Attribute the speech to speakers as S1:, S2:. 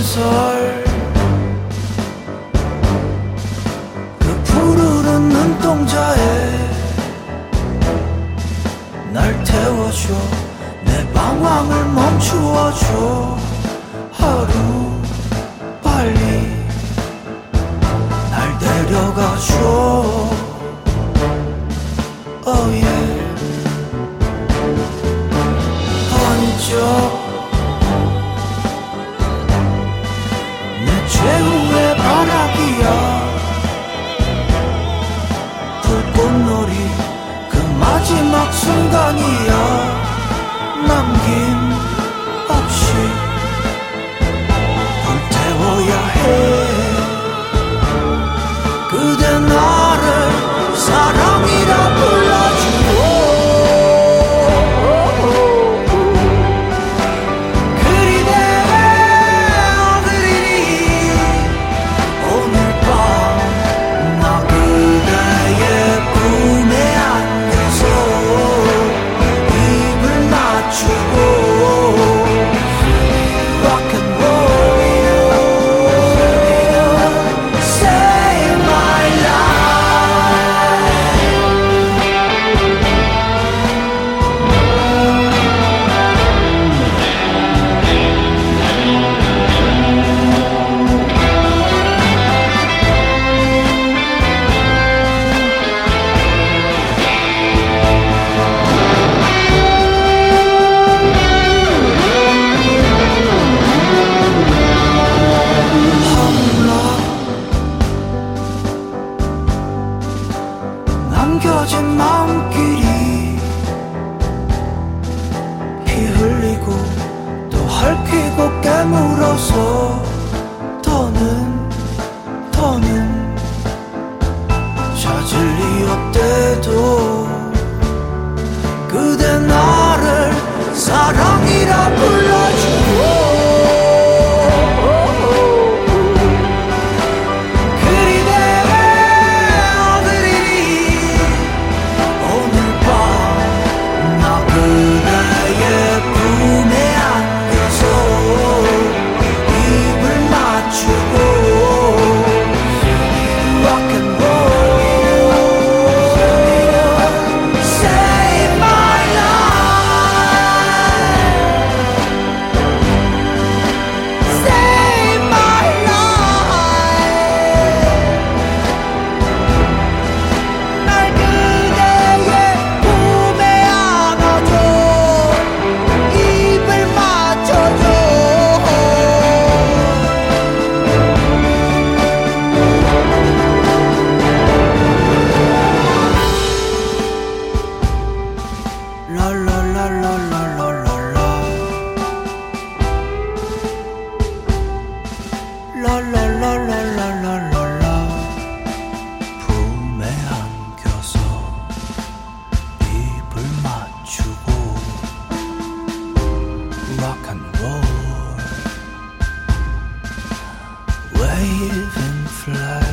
S1: 전설 그 푸르른 눈동자에 날 태워줘 내 방황을 멈추어줘 하루 빨리 날 데려가줘 oh yeah 번쩍 내 최후의 바라기야 불꽃놀이 그 마지막 순간이야 남김없이 불태워야 해 그대 나를 사랑이라 불러주오 남겨진 마음길이 피 흘리고 또 헐키고 깨물어서 더는 찾을 리 없대도 그대 나를 사랑이라 불러주고 라라라라라라라라 품에 안겨서 입을 맞추고 rock and roll wave and fly